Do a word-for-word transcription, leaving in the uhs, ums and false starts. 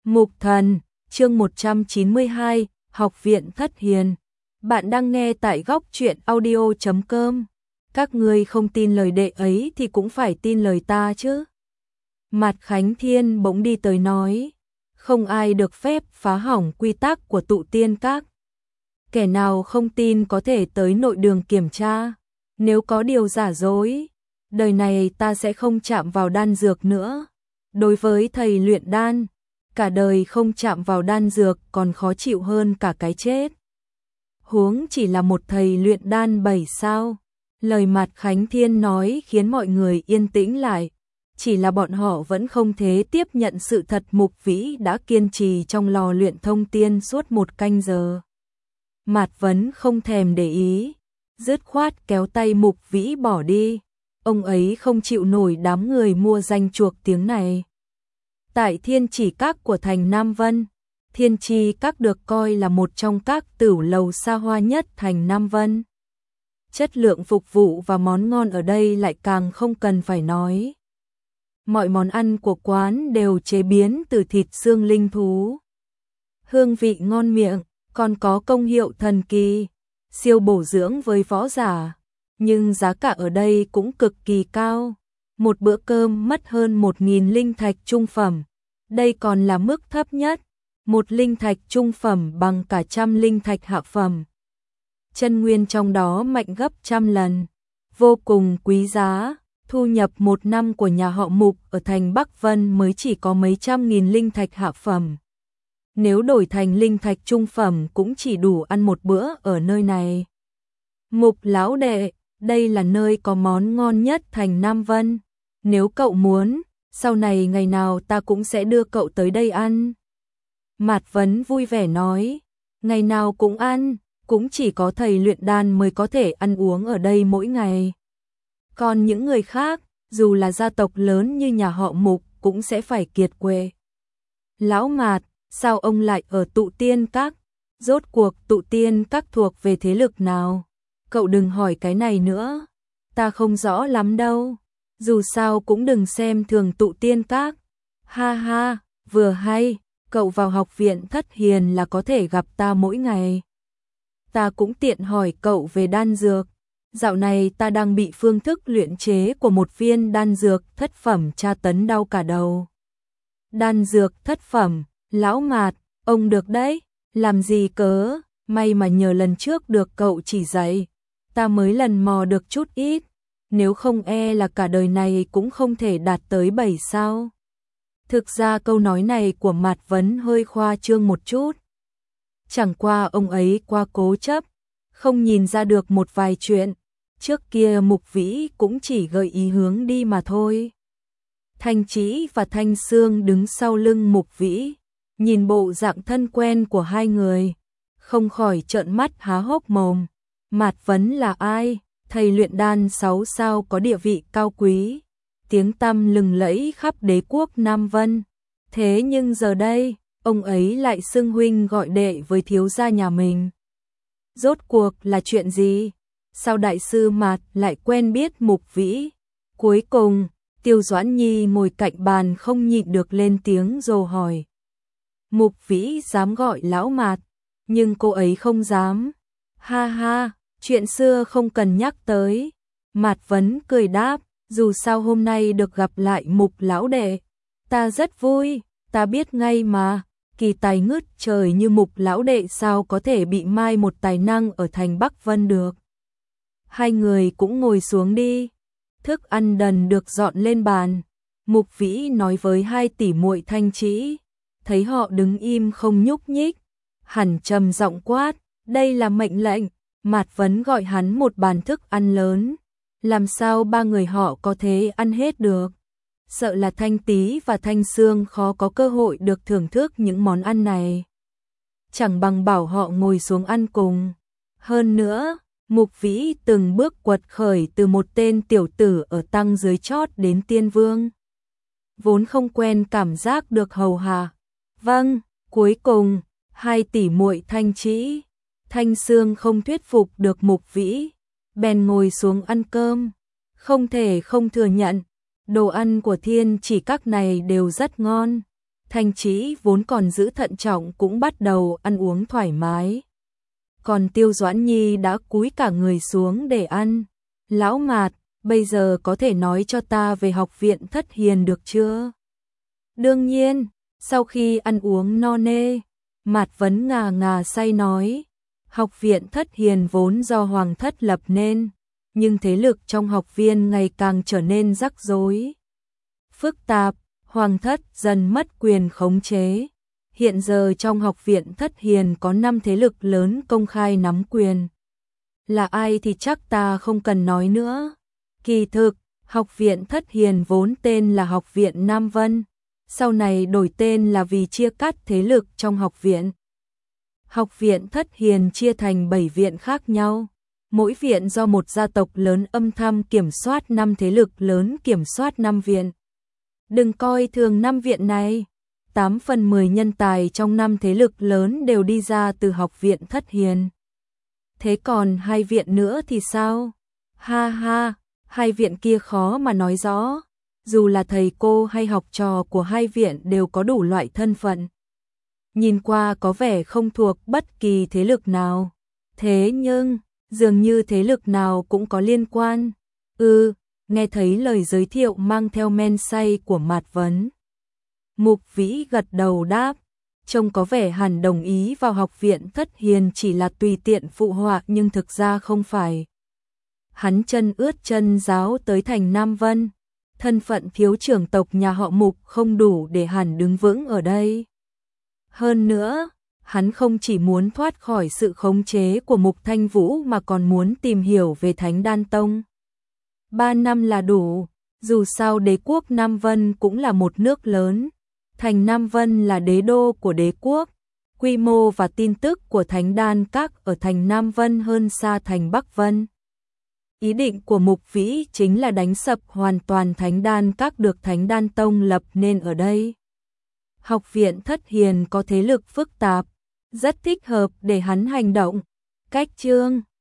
Mục Thần, chương một trăm chín mươi hai, Học viện Thất Hiền. Bạn đang nghe tại góc truyện audio chấm com. Các ngươi không tin lời đệ ấy thì cũng phải tin lời ta chứ. Mạt Khánh Thiên bỗng đi tới nói, không ai được phép phá hỏng quy tắc của tụ tiên các. Kẻ nào không tin có thể tới nội đường kiểm tra. Nếu có điều giả dối, đời này ta sẽ không chạm vào đan dược nữa. Đối với thầy luyện đan, cả đời không chạm vào đan dược còn khó chịu hơn cả cái chết. Huống chỉ là một thầy luyện đan bảy sao. Lời Mạt Khánh Thiên nói khiến mọi người yên tĩnh lại. Chỉ là bọn họ vẫn không thể tiếp nhận sự thật Mục Vĩ đã kiên trì trong lò luyện thông tiên suốt một canh giờ. Mạt Vấn không thèm để ý, dứt khoát kéo tay Mục Vĩ bỏ đi. Ông ấy không chịu nổi đám người mua danh chuộc tiếng này. Tại Thiên Chỉ Các của thành Nam Vân, Thiên Chi Các được coi là một trong các tửu lầu xa hoa nhất thành Nam Vân. Chất lượng phục vụ và món ngon ở đây lại càng không cần phải nói. Mọi món ăn của quán đều chế biến từ thịt xương linh thú. Hương vị ngon miệng, còn có công hiệu thần kỳ, siêu bổ dưỡng với võ giả. Nhưng giá cả ở đây cũng cực kỳ cao. Một bữa cơm mất hơn một nghìn linh thạch trung phẩm. Đây còn là mức thấp nhất. Một linh thạch trung phẩm bằng cả trăm linh thạch hạ phẩm. Chân nguyên trong đó mạnh gấp trăm lần. Vô cùng quý giá. Thu nhập một năm của nhà họ Mục ở thành Bắc Vân mới chỉ có mấy trăm nghìn linh thạch hạ phẩm. Nếu đổi thành linh thạch trung phẩm cũng chỉ đủ ăn một bữa ở nơi này. Mục lão đệ, đây là nơi có món ngon nhất thành Nam Vân. Nếu cậu muốn, sau này ngày nào ta cũng sẽ đưa cậu tới đây ăn. Mạt Vấn vui vẻ nói, ngày nào cũng ăn, cũng chỉ có thầy luyện đan mới có thể ăn uống ở đây mỗi ngày. Còn những người khác, dù là gia tộc lớn như nhà họ Mục cũng sẽ phải kiệt quệ. Lão Mạt, sao ông lại ở tụ tiên các? Rốt cuộc tụ tiên các thuộc về thế lực nào? Cậu đừng hỏi cái này nữa, ta không rõ lắm đâu. Dù sao cũng đừng xem thường tụ tiên các. Ha ha, vừa hay, cậu vào học viện Thất Hiền là có thể gặp ta mỗi ngày. Ta cũng tiện hỏi cậu về đan dược. Dạo này ta đang bị phương thức luyện chế của một viên đan dược thất phẩm tra tấn đau cả đầu. Đan dược thất phẩm, lão Mạt, ông được đấy, làm gì cớ, may mà nhờ lần trước được cậu chỉ dạy, ta mới lần mò được chút ít, nếu không e là cả đời này cũng không thể đạt tới bảy sao. Thực ra câu nói này của Mạt Vấn hơi khoa trương một chút. Chẳng qua ông ấy quá cố chấp, không nhìn ra được một vài chuyện. Trước kia Mục Vĩ cũng chỉ gợi ý hướng đi mà thôi. Thanh Chí và Thanh Sương đứng sau lưng Mục Vĩ, nhìn bộ dạng thân quen của hai người, không khỏi trợn mắt há hốc mồm. Mạt Vấn là ai? Thầy luyện đan sáu sao có địa vị cao quý, tiếng tăm lừng lẫy khắp đế quốc Nam Vân. Thế nhưng giờ đây, ông ấy lại xưng huynh gọi đệ với thiếu gia nhà mình. Rốt cuộc là chuyện gì? Sao đại sư Mạt lại quen biết Mục Vĩ? Cuối cùng, Tiêu Doãn Nhi ngồi cạnh bàn không nhịn được lên tiếng dò hỏi. Mục Vĩ dám gọi lão Mạt, nhưng cô ấy không dám. Ha ha, chuyện xưa không cần nhắc tới. Mạt Vấn cười đáp, dù sao hôm nay được gặp lại Mục lão đệ, ta rất vui, ta biết ngay mà, kỳ tài ngút trời như Mục lão đệ sao có thể bị mai một tài năng ở thành Bắc Vân được. Hai người cũng ngồi xuống đi. Thức ăn đần được dọn lên bàn. Mục Vĩ nói với hai tỷ muội Thanh Trĩ, thấy họ đứng im không nhúc nhích, hẳn trầm giọng quát, đây là mệnh lệnh. Mạt Vấn gọi hắn một bàn thức ăn lớn, làm sao ba người họ có thể ăn hết được. Sợ là Thanh Tý và Thanh Sương khó có cơ hội được thưởng thức những món ăn này. Chẳng bằng bảo họ ngồi xuống ăn cùng. Hơn nữa, Mục Vĩ từng bước quật khởi từ một tên tiểu tử ở tầng dưới chót đến tiên vương. Vốn không quen cảm giác được hầu hạ. Vâng, cuối cùng, hai tỷ muội Thanh Trĩ, Thanh Sương không thuyết phục được Mục Vĩ, bèn ngồi xuống ăn cơm. Không thể không thừa nhận, đồ ăn của Thiên Chỉ Các này đều rất ngon. Thanh Trĩ vốn còn giữ thận trọng cũng bắt đầu ăn uống thoải mái. Còn Tiêu Doãn Nhi đã cúi cả người xuống để ăn. Lão Mạt, bây giờ có thể nói cho ta về học viện Thất Hiền được chưa? Đương nhiên, sau khi ăn uống no nê, Mạt Vấn ngà ngà say nói, học viện Thất Hiền vốn do Hoàng thất lập nên, nhưng thế lực trong học viên ngày càng trở nên rắc rối, phức tạp, Hoàng thất dần mất quyền khống chế. Hiện giờ trong học viện Thất Hiền có năm thế lực lớn công khai nắm quyền. Là ai thì chắc ta không cần nói nữa. Kỳ thực, học viện Thất Hiền vốn tên là Học viện Nam Vân, sau này đổi tên là vì chia cắt thế lực trong học viện. Học viện Thất Hiền chia thành bảy viện khác nhau, mỗi viện do một gia tộc lớn âm thầm kiểm soát năm thế lực lớn kiểm soát năm viện. Đừng coi thường năm viện này, tám phần mười nhân tài trong năm thế lực lớn đều đi ra từ học viện Thất Hiền. Thế còn hai viện nữa thì sao? Ha ha, hai viện kia khó mà nói rõ, dù là thầy cô hay học trò của hai viện đều có đủ loại thân phận. Nhìn qua có vẻ không thuộc bất kỳ thế lực nào, thế nhưng dường như thế lực nào cũng có liên quan. Ừ, nghe thấy lời giới thiệu mang theo men say của Mạt Vấn, Mục Vĩ gật đầu đáp, trông có vẻ hẳn đồng ý vào học viện Thất Hiền chỉ là tùy tiện phụ họa nhưng thực ra không phải. Hắn chân ướt chân ráo tới thành Nam Vân, thân phận thiếu trưởng tộc nhà họ Mục không đủ để hắn đứng vững ở đây. Hơn nữa, hắn không chỉ muốn thoát khỏi sự khống chế của Mục Thanh Vũ mà còn muốn tìm hiểu về Thánh Đan Tông. Ba năm là đủ, dù sao đế quốc Nam Vân cũng là một nước lớn. Thành Nam Vân là đế đô của đế quốc, quy mô và tin tức của Thánh Đan Các ở thành Nam Vân hơn xa thành Bắc Vân. Ý định của Mục Vĩ chính là đánh sập hoàn toàn Thánh Đan Các được Thánh Đan Tông lập nên ở đây. Học viện Thất Hiền có thế lực phức tạp, rất thích hợp để hắn hành động. Cách chương